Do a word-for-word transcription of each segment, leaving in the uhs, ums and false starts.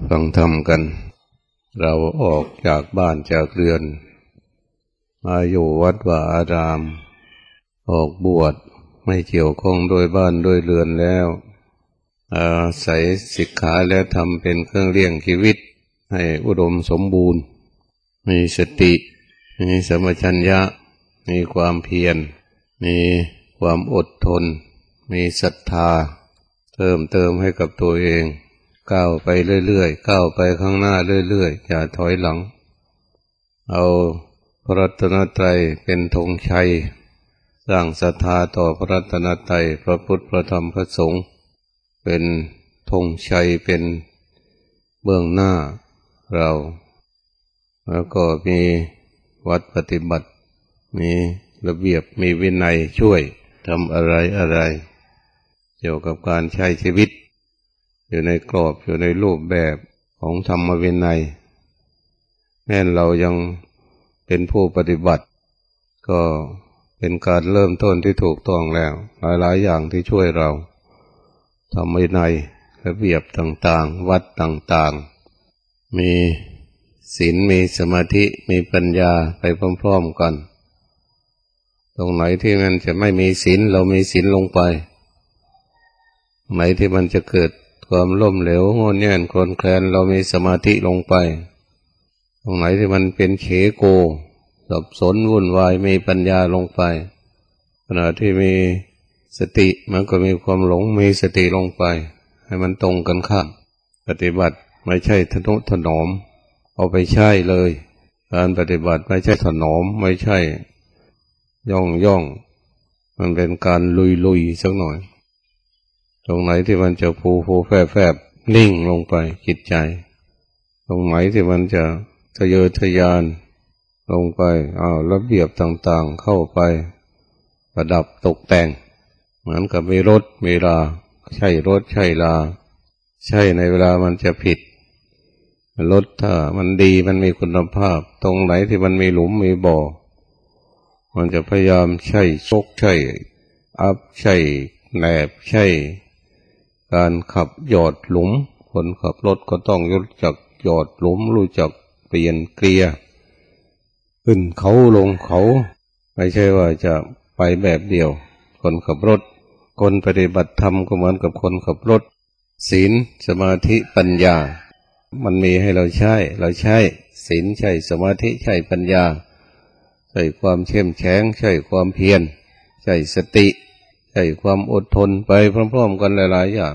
ฟังธรรมกันเราออกจากบ้านจากเรือนมาอยู่วัดวาอารามออกบวชไม่เกี่ยวข้องโดยบ้านโดยเรือนแล้วอาศัยศิกขาและทำเป็นเครื่องเลี้ยงชีวิตให้อุดมสมบูรณ์มีสติมีสัมปชัญญะมีความเพียรมีความอดทนมีศรัทธาเติมเติมให้กับตัวเองก้าวไปเรื่อยๆก้าวไปข้างหน้าเรื่อยๆอย่าถอยหลังเอาพระรัตนตรัยเป็นธงชัยสร้างศรัทธาต่อพระรัตนตรัยพระพุทธพระธรรมพระสงฆ์เป็นธงชัยเป็นเบื้องหน้าเราแล้วก็มีวัดปฏิบัติมีระเบียบมีวินัยช่วยทำอะไรอะไรเกี่ยวกับการใช้ชีวิตอยู่ในกรอบอยู่ในรูปแบบของธรรมวินัยแม้เรายังเป็นผู้ปฏิบัติก็เป็นการเริ่มต้นที่ถูกต้องแล้วหลายๆอย่างที่ช่วยเราธรรมวินัยระเบียบต่างๆวัดต่างๆมีศีลมีสมาธิมีปัญญาไปพร้อมๆกันตรงไหนที่มันจะไม่มีศีลเรามีศีลลงไปตรงไหนที่มันจะเกิดความล้มเหลวงอนแง่นคลอนแคลนเรามีสมาธิลงไปตรงไหนที่มันเป็นเขโกสับสนวุ่นวายมีปัญญาลงไปขณะที่มีสติมันก็มีความหลงมีสติลงไปให้มันตรงกันข้ามปฏิบัติไม่ใช่ทนุถนอมเอาไปใช้เลยการปฏิบัติไม่ใช่ถนอมไม่ใช่ย่องย่องมันเป็นการลุยลุยสักหน่อยตรงไหนที่มันจะฟูฟูแฝบแฝบนิ่งลงไปจิตใจตรงไหนที่มันจะทะเยอทะยานลงไปอ้าวระเบียบต่างๆเข้าไปประดับตกแต่งเหมือนกับมีรถมีลาใช่รถใช่ลาใช่ในเวลามันจะผิดรถถ้ามันดีมันมีคุณภาพตรงไหนที่มันมีหลุมมีบ่อมันจะพยายามใช่ชกใช่อัพใช่แหนบใช่การขับหยอดหลุมคนขับรถก็ต้องรู้จักหยอดหลุมรู้จักเปลี่ยนเกียร์ขึ้นเขาลงเขาไม่ใช่ว่าจะไปแบบเดียวคนขับรถคนปฏิบัติธรรมก็เหมือนกับคนขับรถศีลสมาธิปัญญามันมีให้เราใช้เราใช้ศีลใช้สมาธิใช้ปัญญาใช้ความเข้มแข็งใช้ความเพียรใช้สติใช้ความอดทนไปพร้อมๆกันหลายๆอย่าง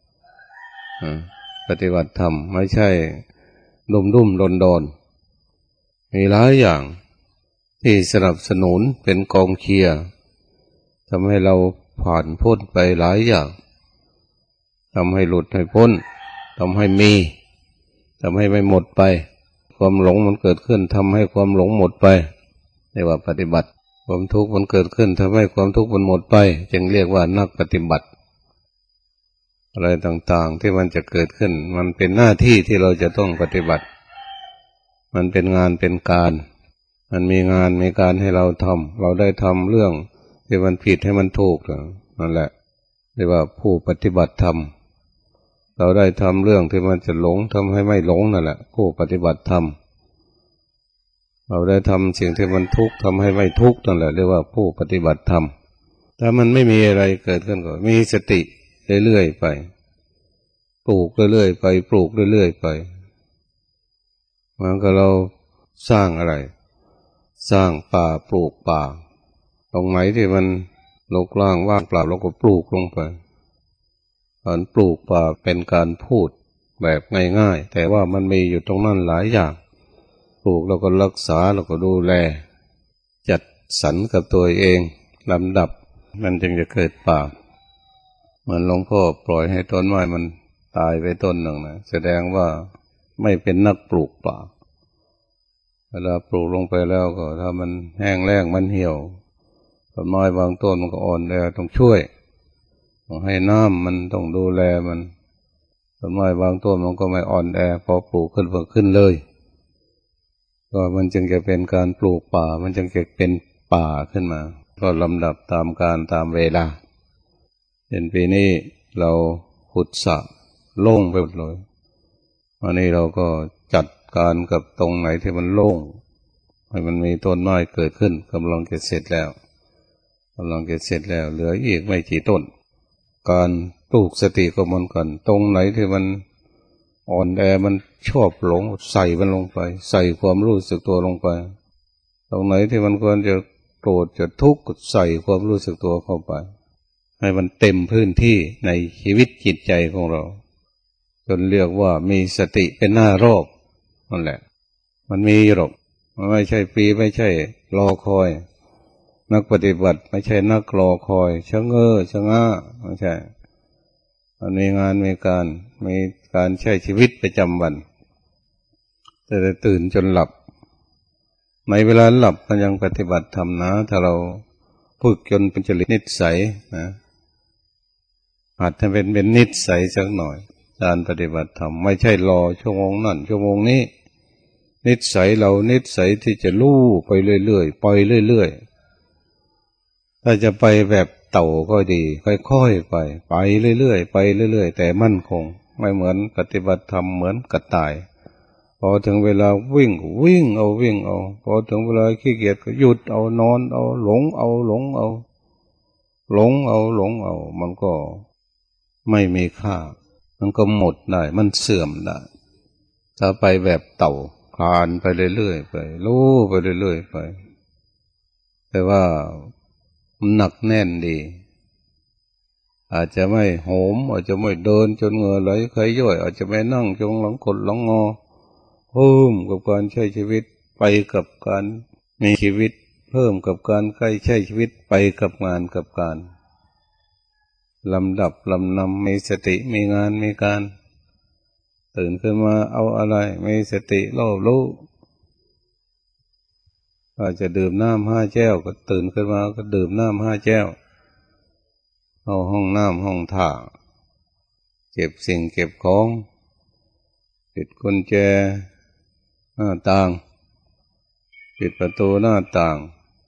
ปฏิบัติธรรมไม่ใช่ลุ่มลุ่มดอนดอนมีหลายอย่างที่สนับสนุนเป็นกองเชียร์ทำให้เราผ่านพ้นไปหลายอย่างทำให้หลุดให้พ้นทำให้มีทำให้ไม่หมดไปความหลงมันเกิดขึ้นทำให้ความหลงหมดไปเรียกว่าปฏิบัติความทุกข์มันเกิดขึ้นทำให้ความทุกข์มันหมดไปจึงเรียกว่านักปฏิบัติอะไรต่างๆที่มันจะเกิดขึ้นมันเป็นหน้าที่ที่เราจะต้องปฏิบัติมันเป็นงานเป็นการมันมีงานมีการให้เราทำเราได้ทำเรื่องที่มันผิดให้มันถูกนั่นแหละเรียกว่าผู้ปฏิบัติธรรมเราได้ทำเรื่องที่มันจะหลงทำให้ไม่หลงนั่นแหละผู้ปฏิบัติธรรมเราได้ทำสิ่งที่มันทุกข์ทำให้ไม่ทุกข์นั่นแหละเรียกว่าผู้ปฏิบัติธรรมถ้ามันไม่มีอะไรเกิดขึ้นก็มีสติเรื่อยๆไปปลูกเรื่อยๆไปปลูกเรื่อยๆไปเหมือนกับเราสร้างอะไรสร้างป่าปลูกป่าตรงไหนที่มันรกร้างว่างเปล่าเราก็ปลูกลงไปการปลูกป่าเป็นการพูดแบบง่ายๆแต่ว่ามันมีอยู่ตรงนั้นหลายอย่างปลูกแล้วก็รักษาแล้วก็ดูแลจัดสรรกับตัวเองลำดับมันจึงจะเกิดป่าเหมือนหลวงพ่อปล่อยให้ต้นไม้มันตายไปต้นหนึ่งนะแสดงว่าไม่เป็นนักปลูกป่าเวลาปลูกลงไปแล้วก็ถ้ามันแห้งแล้งมันเหี่ยวต้นไม้บางต้นมันก็อ่อนแอต้องช่วยต้องให้น้ำมันต้องดูแลมันต้นไม้บางต้นมันก็ไม่อ่อนแอพอปลูกขึ้นเพิ่มขึ้นเลยก็มันจึงจะเป็นการปลูกป่ามันจึงจะเป็นป่าขึ้นมาก็ลำดับตามการตามเวลาเป็นปีนี้เราขุดสระโล่งไปหมดเลย พอันนี้เราก็จัดการกับตรงไหนที่มันโล่งให้มันมีต้นไม้เกิดขึ้นกำลังจะเสร็จแล้วกำลังจะเสร็จแล้วเหลืออีกไม่กี่ต้นการปลูกสติก็เหมือนกันตรงไหนที่มันอ่อนแอมันชอบหลงใส่มันลงไปใส่ความรู้สึกตัวลงไปตรงไหนที่มันควรจะโกรธจะทุกข์ใส่ความรู้สึกตัวเข้าไปให้มันเต็มพื้นที่ในชีวิตจิตใจของเราจนเรียกว่ามีสติเป็นหน้ารอบนั่นแหละมันมีหรอกมันไม่ใช่ฟรีไม่ใช่รอคอยนักปฏิบัติไม่ใช่นักรอคอยชะเง้อชะง่าไม่ใช่มันมีงานมีการมีการใช้ชีวิตประจำวันแต่จะตื่นจนหลับในเวลาหลับมันยังปฏิบัติธรรมนะถ้าเราฝึกจนเป็นจริตนิสัยนะอาจจะเป็นเป็นนิสัยสักหน่อยการปฏิบัติธรรมไม่ใช่รอชั่วโมงนั่นชั่วโมงนี้นิสัยเรานิสัยที่จะลู่ไปเรื่อยๆปล่อยเรื่อยๆถ้าจะไปแบบเต่าก็ดีค่อยๆไปไปเรื่อยๆไปเรื่อยๆแต่มั่นคงไม่เหมือนปฏิบัติธรรมเหมือนกระต่ายพอถึงเวลาวิ่งวิ่งเอาวิ่งเอาพอถึงเวลาขี้เกียจก็หยุดเอานอนเอาหลงเอาหลงเอาหลงเอาหลงเอามันก็ไม่มีค่ามันก็หมดได้มันเสื่อมได้ถ้าไปแบบเต่าคลานไปเรื่อยๆไปลู่ไปเรื่อยๆไปแต่ว่ามันหนักแน่นดีอาจจะไม่โหมอาจจะไม่เดินจนเหงื่อไหลใครย่อยอาจจะไม่นั่งจงหลังกดหลังงอเพิ่มกับการใช้ชีวิตไปกับการมีชีวิตเพิ่มกับการใกล้ใช้ชีวิตไปกับงานกับการลำดับลำนำมีสติมีงานมีการตื่นขึ้นมาเอาอะไรมีสติรอบรู้อาจจะดื่มน้ำห้าแก้วก็ตื่นขึ้นมาก็ดื่มน้ำห้าแก้วเอาห้องน้ำห้องท่าเก็บสิ่งเก็บของปิดกุญแจหน้าต่างปิดประตูหน้าต่าง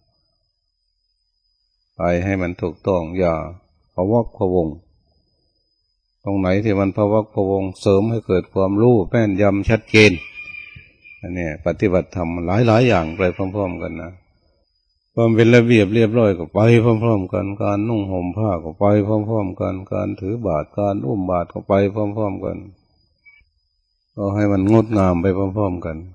ไปให้มันถูกต้องอย่าพะวักพะวงตรงไหนที่มันพะวักพะวงเสริมให้เกิดความรู้แม่นยำชัดเจนอันนี้ปฏิบัติธรรมหลายๆอย่างไปพร้อมๆกันนะความเป็นระเบียบเรียบร้อยก็ไปพร้อมๆกันการนุ่งห่มผ้าก็ไปพร้อมๆกันการถือบาตรการอุ้มบาตรก็ไปพร้อมๆกันก็ให้มันงดงามไปพร้อมๆกัน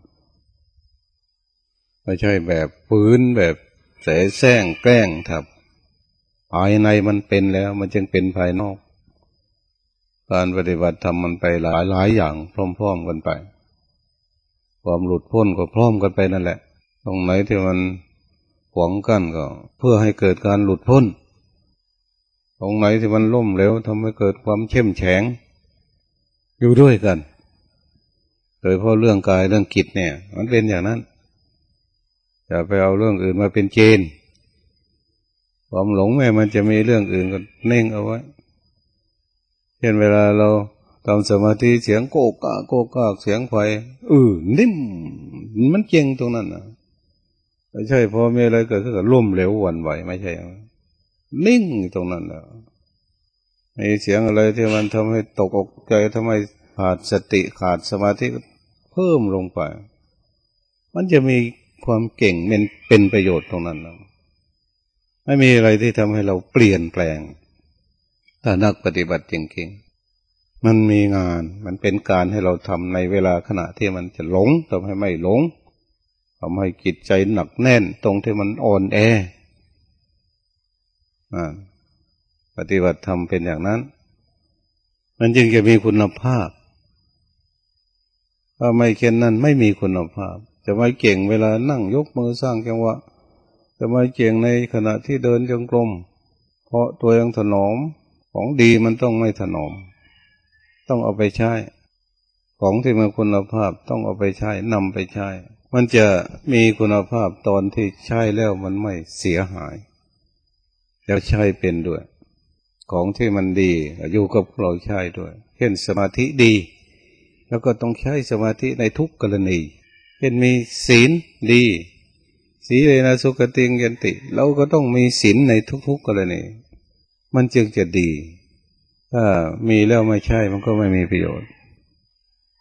ไม่ใช่แบบฝืนแบบแสแสร้งแกล้งทับภายในมันเป็นแล้วมันจึงเป็นภายนอกการปฏิบัติธรรมมันไปหลายหลายอย่างพร้อมๆกันไปความหลุดพ้นก็พร้อมกันไปนั่นแหละตรงไหนที่มันขวางกั้นก็เพื่อให้เกิดการหลุดพ้นตรงไหนที่มันล่มเหลวทำให้เกิดความเข้มแข็งอยู่ด้วยกันโดยเพราะเรื่องกายเรื่องจิตเนี่ยมันเป็นอย่างนั้นอย่าไปเอาเรื่องอื่นมาเป็นเกณฑ์ความหลงแม้มันจะมีเรื่องอื่นก็เน่งเอาไว้เช่นเวลาเราทำสมาธิเสียงโกกะโกกะเสียงไฟเออนิ่มมันเจงตรงนั้นนะไม่ใช่พอมีอะไรเกิดขึ้นก็ล่มเหลวหวั่นไหวไม่ใช่นิ่งตรงนั้นนะมีเสียงอะไรที่มันทำให้ตกอกใจทำให้ขาดสติขาดสมาธิเพิ่มลงไปมันจะมีความเก่งเป็นเป็นประโยชน์ตรงนั้นนะไม่มีอะไรที่ทำให้เราเปลี่ยนแปลงถ้านักปฏิบัติจริงๆมันมีงานมันเป็นการให้เราทำในเวลาขณะที่มันจะหลงทำให้ไม่หลงทำให้จิตใจหนักแน่นตรงที่มันอ่อนแอปฏิบัติธรรมเป็นอย่างนั้นมันจึงจะมีคุณภาพถ้าไม่เช่นนั้นไม่มีคุณภาพจะไม่เก่งเวลานั่งยกมือสร้างจังหวะจะไม่เก่งในขณะที่เดินจงกรมเพราะตัวยังถนอมของดีมันต้องไม่ถนอมต้องเอาไปใช้ของที่มีคุณภาพต้องเอาไปใช้นำไปใช้มันจะมีคุณภาพตอนที่ใช้แล้วมันไม่เสียหายแล้วใช้เป็นด้วยของที่มันดีอยู่กับเราใช้ด้วยเช่นสมาธิดีแล้วก็ต้องใช้สมาธิในทุกกรณีเช่นมีศีลดีสีเลนะสุขติงยันติเราก็ต้องมีศีลในทุกๆกรณีมันจึงจะดีถ้ามีแล้วไม่ใช่มันก็ไม่มีประโยชน์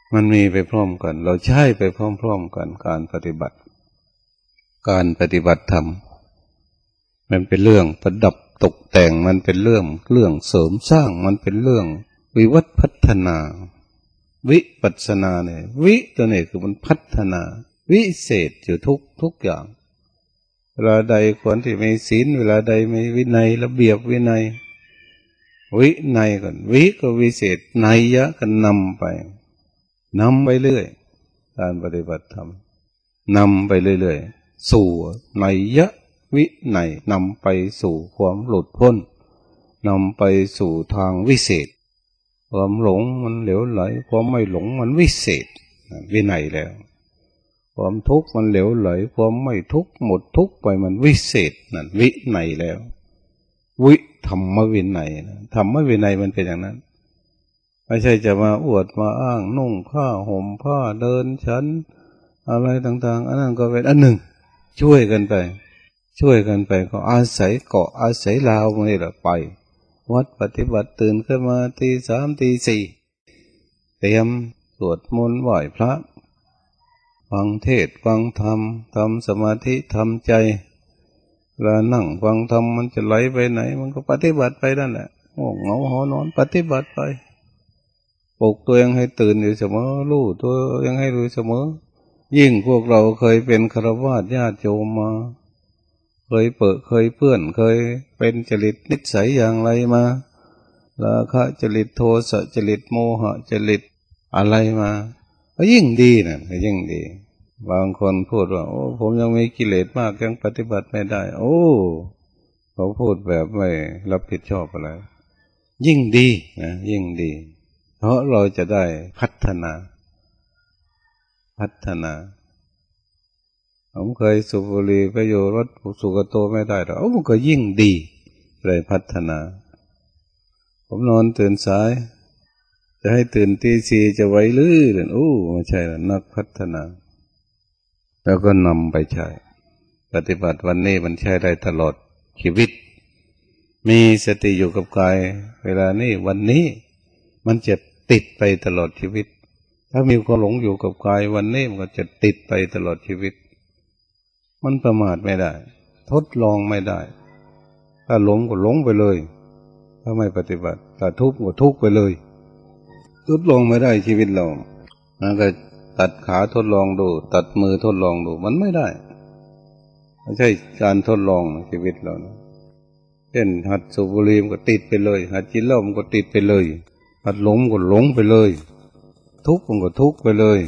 มันมีไปพร้อมกันเราใช้ไปพร้อมๆกันการปฏิบัติการปฏิบัติธรรมมันเป็นเรื่องประดับตกแต่งมันเป็นเรื่องเรื่องเสริมสร้างมันเป็นเรื่องวิวัฒน์พัฒนาวิปัสสนาเนี่ยวิตัวนี้คือมันพัฒนาวิเศษอยู่ทุกทุกอย่างเวลาใดควรที่มีศีลเวลาใดมีวินัยระเบียบวินัยวินัยก่อนวิก็วิเศษนัยยะก็นำไปนำไปเรื่อยการปฏิบัติธรรมนำไปเรื่อยๆสู่นัยยะวินัยนำไปสู่ความหลุดพ้นนำไปสู่ทางวิเศษความหลงมันเหลวไหลความไม่หลงมันวิเศษวินัยแล้วความทุกข์มันเหลวไหลความไม่ทุกข์หมดทุกข์ไปมันวิเศษนั่นวินัยแล้ววิธรรมวินัยธรรมวินัยมันเป็นอย่างนั้นไม่ใช่จะมาอวดมาอ้างนุ่งผ้าห่มผ้าเดินฉันอะไรต่างๆอันนั้นก็เป็นอันหนึ่งช่วยกันไปช่วยกันไปก็อาศัยเกาะอาศัยลาวนี่แหละไปวัดปฏิบัติตื่นขึ้นมาตีสามตีสี่เตรียมสวดมนต์ไหว้พระฟังเทศน์ฟังธรรมทำสมาธิทำใจเวลานั่งฟังธรรมมันจะไหลไปไหนมันก็ปฏิบัติไปนั่นแหละง่วงเหงาหอนอนปฏิบัติไปปลุกตัวเองให้ตื่นอยู่เสมอรู้ตัวเองให้รู้เสมอยิ่งพวกเราเคยเป็นฆราวาสญาติโยมมาเคยเปิดเคยเพื่อนเคยเป็นจริตนิสัยอย่างไรมาราคะจริตโทสะจริตโมหะจริตอะไรมาก็ยิ่งดีนะยิ่งดีบางคนพูดว่าโอ้ผมยังมีกิเลสมากยังปฏิบัติไม่ได้โอ้เขาพูดแบบไม่รับผิดชอบอะไรยิ่งดีนะยิ่งดีเพราะเราจะได้พัฒนาพัฒนาผมเคยสูบบุหรี่ไปอยู่รถสุกโตไม่ได้หรอกมันก็ยิ่งดีเลยพัฒนาผมนอนตื่นสายจะให้ตื่นตีสี่จะไหวหรือโอ้ไม่ใช่ละนักพัฒนาแล้วก็นำไปใช้ปฏิบัติวันนี้มันใช้ได้ตลอดชีวิตมีสติอยู่กับกายเวลานี้วันนี้มันจะติดไปตลอดชีวิตถ้ามีความหลงอยู่กับกายวันนี้มันก็จะติดไปตลอดชีวิตมันประมาทไม่ได้ทดลองไม่ได้ถ้าหลงก็หลงไปเลยถ้าไม่ปฏิบัติถ้าทุกข์ก็ทุกข์ไปเลยทดลองไม่ได้ชีวิตเรามันก็ตัดขาทดลองดูตัดมือทดลองดูมันไม่ได้ไม่ใช่การทดลองชีวิตเรานะเช่นหัดสูบบุหรี่มันก็ติดไปเลยหัดกินเหล้ามันก็ติดไปเลยหัดหลงมันก็หลงไปเลยทุกข์มันก็ทุกข์ไปเลย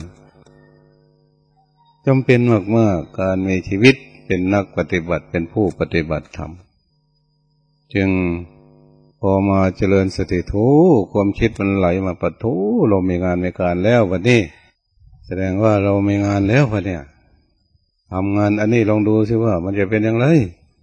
จำเป็นมากๆการมีชีวิตเป็นนักปฏิบัติเป็นผู้ปฏิบัติธรรมจึงพอมาเจริญสติทูความคิดมันไหลมาปัดทูเรามีงานมีการแล้ววันนี้แสดงว่าเรามีงานแล้ววันนี้ทำงานอันนี้ลองดูสิว่ามันจะเป็นอย่างไร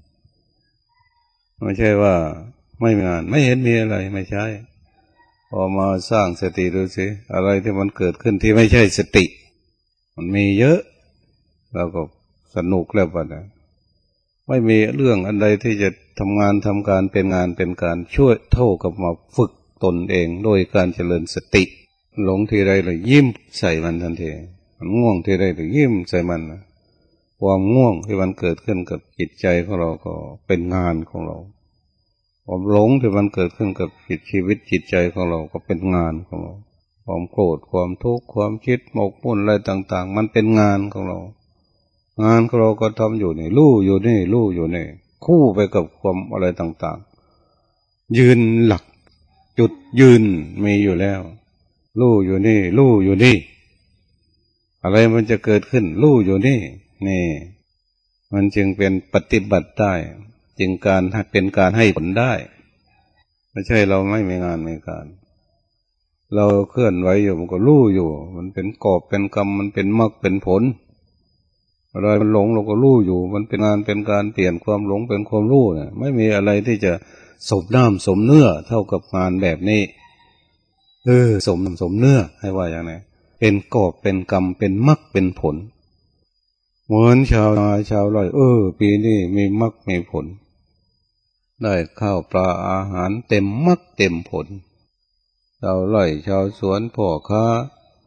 ไม่ใช่ว่าไม่มีงานไม่เห็นมีอะไรไม่ใช่พอมาสร้างสติดูสิอะไรที่มันเกิดขึ้นที่ไม่ใช่สติมันมีเยอะเราก็สนุกแล้วป่ะนะไม่มีเรื่องอันใดที่จะทำงานทำการเป็นงานเป็นการช่วยเท่ากับมาฝึกตนเองโดยการเจริญสติหลงทีไรเลยยิ้มใส่มันทันทีมันง่วงทีไรเลยยิ้มใส่มันนะความง่วงที่มันเกิดขึ้นกับจิตใจของเราก็เป็นงานของเราความหลงที่มันเกิดขึ้นกับจิตชีวิตจิตใจของเราก็เป็นงานของเราความโกรธความทุกข์ความคิดหมกมุ่นอะไรต่างๆมันเป็นงานของเรางานของเราก็ทำอยู่นี่รู้อยู่นี่รู้อยู่นี่คู่ไปกับความอะไรต่างๆยืนหลักจุดยืนมีอยู่แล้วรู้อยู่นี่รู้อยู่นี่อะไรมันจะเกิดขึ้นรู้อยู่นี่นี่มันจึงเป็นปฏิบัติได้จึงการเป็นการให้ผลได้ไม่ใช่เราไม่มีงานมีการเราเคลื่อนไหวอยู่มันก็รู้อยู่มันเป็นกอบเป็นกรรมมันเป็นมรรคเป็นผลอะไรมันหลงเราก็รู้อยู่มันเป็นงานเป็นการเปลี่ยนความหลงเป็นความรู้เนี่ยไม่มีอะไรที่จะสมน้ำสมเนื้อเท่ากับงานแบบนี้เออสมน้ำสมเนื้อให้ว่าอย่างไรเป็นกอบเป็นกรรมเป็นมรรคเป็นผลเหมือนชาวนาชาวไร่เออปีนี้มีมรรคมีผลได้ข้าวปลาอาหารเต็มมรรคเต็มผลชาวไร่ชาวสวนพ่อค้า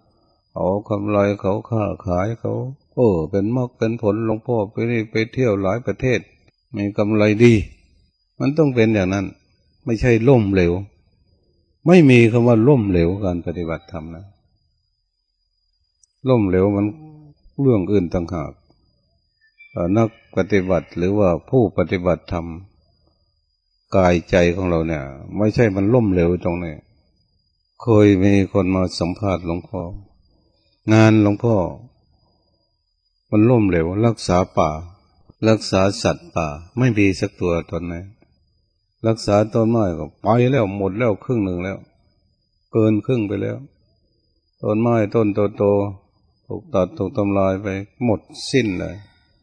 เขากำไรเขาค้าขายเขาเออเป็นมรรคเป็นผลหลวงพ่อไปนี่ไปเที่ยวหลายประเทศมีกำไรดีมันต้องเป็นอย่างนั้นไม่ใช่ล่มเหลวไม่มีคำว่าล่มเหลวการปฏิบัติธรรมนะล่มเหลวมันเรื่องอื่นต่างหากนักปฏิบัติหรือว่าผู้ปฏิบัติธรรมกายใจของเราเนี่ยไม่ใช่มันล่มเหลวตรงนี้เคยมีคนมาสัมภาษณ์หลวงพ่องานหลวงพ่อมันล่มเหลวรักษาป่ารักษาสัตว์ป่าไม่มีสักตัวตนไหนรักษาต้นไม้ก็ไปแล้วหมดแล้วครึ่งหนึ่งแล้วเกินครึ่งไปแล้วต้นไม้ต้นโตๆถูกตัดถูกทำลายไปหมดสิ้นเลย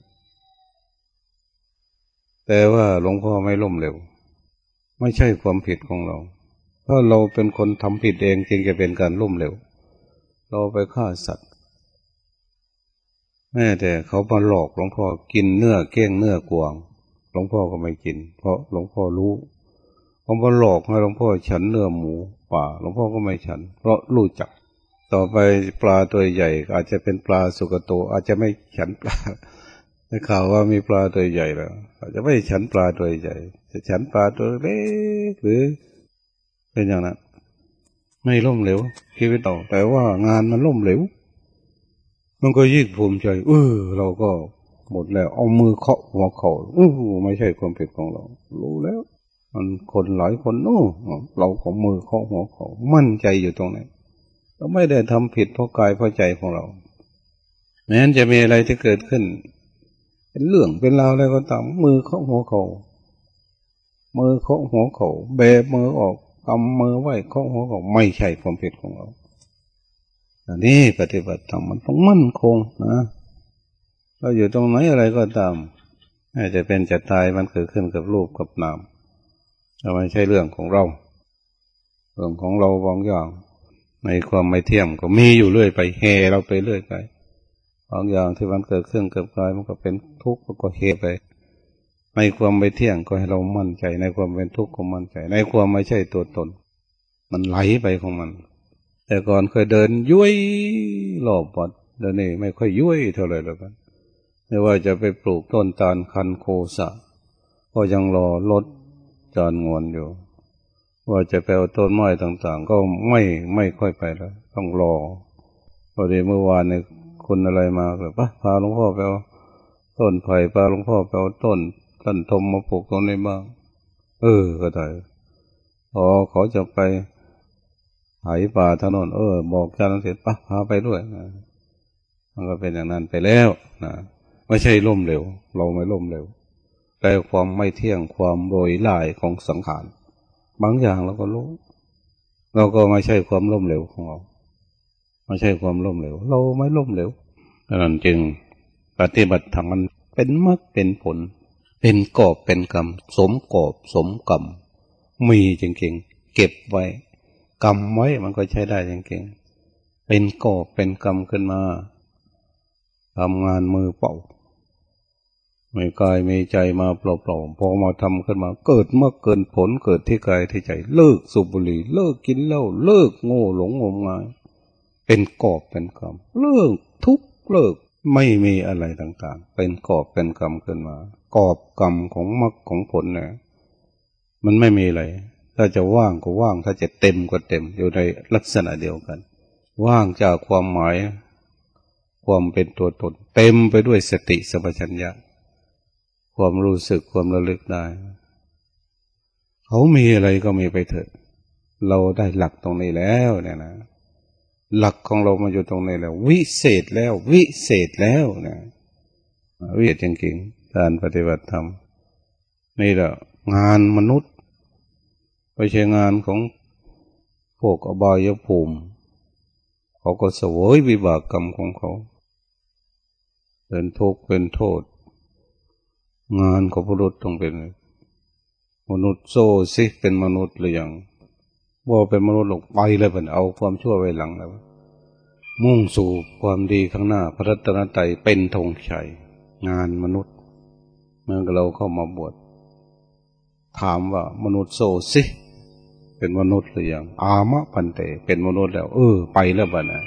แต่ว่าหลวงพ่อไม่ล่มเหลวไม่ใช่ความผิดของเราถ้าเราเป็นคนทำผิดเองจึงจะเป็นการล่มเหลวเราไปฆ่าสัตว์แม้แต่เขามาหลอกหลวงพ่อกินเนื้อเก้งเนื้อกวางหลวงพ่อก็ไม่กินเพราะหลวงพ่อรู้เขามาหลอกให้หลวงพ่อฉันเนื้อหมูป่าหลวงพ่อก็ไม่ฉันเพราะรู้จักต่อไปปลาตัวใหญ่อาจจะเป็นปลาสุกโตอาจจะไม่ฉันปลาได้ข่าวว่ามีปลาตัวใหญ่แล้วอาจจะไม่ฉันปลาตัวใหญ่จะฉันปลาตัวเล็กหรือเป็นอย่างนั้นไม่ล่มเหลวชีวิตเราแต่ว่างานมันล่มเหลวมันก็ยิ่งภูมิใจเออเราก็หมดแล้วเอามือเคาะหัวเข่าอู้ไม่ใช่ความผิดของเรารู้แล้วมันคนหลายคนโอ้เราของมือเคาะหัวเข่ามั่นใจอยู่ตรงไหนเราไม่ได้ทำผิดเพราะกายเพราะใจของเราแม้นจะมีอะไรที่เกิดขึ้นเป็นเรื่องเป็นราวอะไรก็ตามมือเคาะหัวเข่ามือเคาะหัวเข่าเบะมือออกกำมือไว้เคาะหัวเข่าไม่ใช่ความผิดของเราอันนี้ปฏิบัติธรรมมันต้องมั่นคงนะเราอยู่ตรงไหนอะไรก็ตามอาจจะเป็นจะตายมันเกิดขึ้นกับรูปกับนามแต่ไม่ใช่เรื่องของเราเรื่องของเราบางอย่างในความไม่เที่ยงก็มีอยู่เรื่อยไปแห่เราไปเรื่อยไปบางอย่างที่มันเกิดขึ้นกับกายมันก็เป็นทุกข์มันก็แห่ไปในความไม่เที่ยงก็ให้เรามั่นใจในความเป็นทุกข์ก็มั่นใจในความไม่ใช่ตัวตนมันไหลไปของมันแต่ก่อนเคยเดินยุ้ยรอบวัดเดี๋ยวนี้ไม่ค่อยยุ้ยเท่าไหร่แล้วกันไม่ว่าจะไปปลูกต้นตาลคันโคสะก็ยังรอรถจานงวนอยู่ว่าจะไปเอาต้นไม้ต่างๆก็ไม่ไม่ค่อยไปแล้วต้องรอพอดีเมื่อวานเนี่ยคนอะไรมาแบบว่าพาหลวงพ่อไปเอาต้นไผ่พาหลวงพ่อไปเอาต้นต้นทมมาปลูกตรงนี้บ้างเออก็ได้พอเขาจะไปไถป่าถนนเออบอกจานเสร็จปะพาไปด้วยนะมันก็เป็นอย่างนั้นไปแล้วนะไม่ใช่ล่มเหลวเราไม่ล่มเหลวแต่ความไม่เที่ยงความโรยล่ายของสังขารบางอย่างเราก็รู้เราก็ไม่ใช่ความล่มเหลวของเราไม่ใช่ความล่มเหลวเราไม่ล่มเหลวดังนั้นจึงปฏิบัติธรรมมันเป็นมรรคเป็นผลเป็นกอบเป็นกรรมสมกอบสมกรรมมีจริงๆเก็บไว้กรรมไว้มันก็ใช้ได้จริงๆเป็นกอบเป็นกรรมขึ้นมาทำงานมือเปล่าไม่กายไม่ใจมาเปล่าๆพอมาทำขึ้นมาเกิดเมื่อเกินผลเกิดที่กายที่ใจเลิกสูบบุหรี่เลิกกินเหล้าเลิกโง่หลงงมงายเป็นกอบเป็นกรรมเลิกทุกเลิกไม่มีอะไรต่างๆเป็นกอบเป็นกรรมขึ้นมากอบกรรมของมรรคของผลเนี่ยมันไม่มีอะไรถ้าจะว่างก็ว่างถ้าจะเต็มก็เต็มอยู่ในลักษณะเดียวกันว่างจากความหมายความเป็นตัวตนเต็มไปด้วยสติสัมปชัญญะความรู้สึกความระลึกได้เขามีอะไรก็มีไปเถอะเราได้หลักตรงนี้แล้วเนี่ยนะหลักของเรามาอยู่ตรงนี้แล้ววิเศษแล้ววิเศษแล้วนะวิเศษจริงๆการปฏิบัติธรรมนี่แหละงานมนุษย์ไม่ใช่งานของพวกอบายภูมิเขาก็เสวยวิบากกรรมของเขาเป็นทุกข์เป็นโทษงานของมนุษย์ต้องเป็นมนุษย์โซ่สิเป็นมนุษย์หรือยังว่าเป็นมนุษย์หลงไปเลยเป็นเอาความชั่วไว้หลังแล้วมุ่งสู่ความดีข้างหน้าพระรัตนตรัยเป็นธงชัยงานมนุษย์เมื่อเราเข้ามาบวชถามว่ามนุษย์โซ่สิเป็นมนุษย์หรือยังอามะพันเตเป็นมนุษย์แล้วเออไปแล้วบ้านะ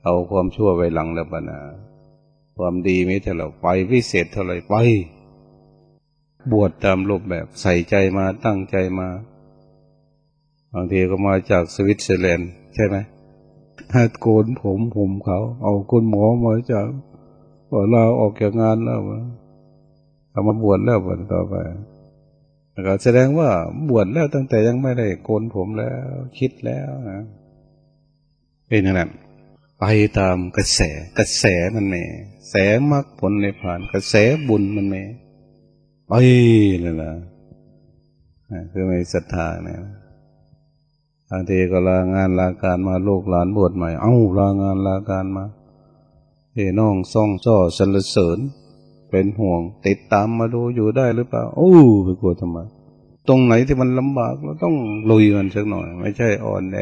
เอาความชั่วไว้หลังแล้วปะนะความดีมีเท่าไหร่ไปพิเศษเท่าไหร่ไปบวชตามรูปแบบใส่ใจมาตั้งใจมาบางทีก็มาจากสวิตเซอร์แลนด์ใช่ไหมหัดโกนผมผมเขาเอาคุณหมอมาจากว่าลาออกจากงานแล้วเอามาบวชแล้วบวชต่อไปก็แสดงว่าบวชแล้วตั้งแต่ยังไม่ได้โกนผมแล้วคิดแล้วนะเป็นอย่างนั้นไปตามกระแสกระแสมันแม่แสมรรคผลในผ่านกระแสบุญมันแม่ไปเลยล่ะคือไม่ศรัทธาเนี่ยบางทีก็ลางานลาการมาลูกหลานบวชใหม่เอ้าลางานลาการมาพี่น้องซ่องจ้อสรรเสริญเป็นห่วงติดตามมาดูอยู่ได้หรือเปล่าโอ้ไปกลัวทำไมตรงไหนที่มันลำบากเราต้องลุยมันสักหน่อยไม่ใช่อ่อนแอ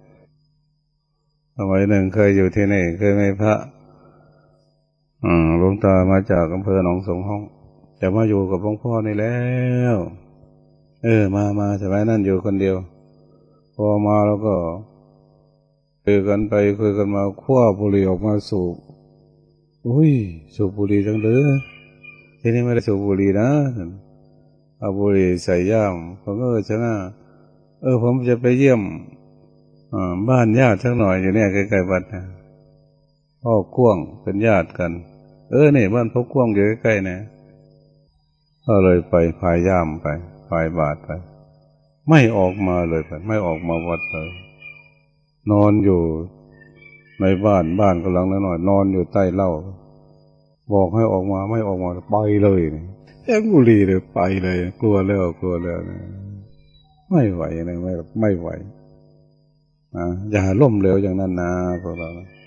สมัยหนึ่งเคยอยู่ที่นี่เคยมีพระอืมหลวงตามาจากอำเภอหนองสงห้องจะมาอยู่กับหลวงพ่อนี่แล้วเออมามาสมัยนั้นอยู่คนเดียวพอมาแล้วก็คุยกันไปคุยกันมาคว้าบุหรี่ออกมาสูบอุ้ยสูบบุหรี่จังเลยที่นี่ไม่ได้สูบบุหรี่นะเอาบุหรี่ใส่ย่ามผมก็เออชนะเออผมจะไปเยี่ยมบ้านญาติสักหน่อยอยู่เนี่ยใกล้ๆวัดนะพ่อก้วงเป็นญาติกันเออเนี่ยบ้านพ่อก้วงอยู่ใกล้ๆนะก็เลยไปพายย่ามไปพายบาตรไปไม่ออกมาเลยไปไม่ออกมาวัดเลยนอนอยู่ในบ้านบ้านกำลังน้อยๆนอนอยู่ใต้เล่าบอกให้ออกมาไม่ออกมาไปเลยแอบบุรีเลยไปเลยกลัวแล้วกลัวแล้วนะไม่ไหวนะไม่ไม่ไหวนะอย่าล่มเหลวอย่างนั้นนะพวกเรา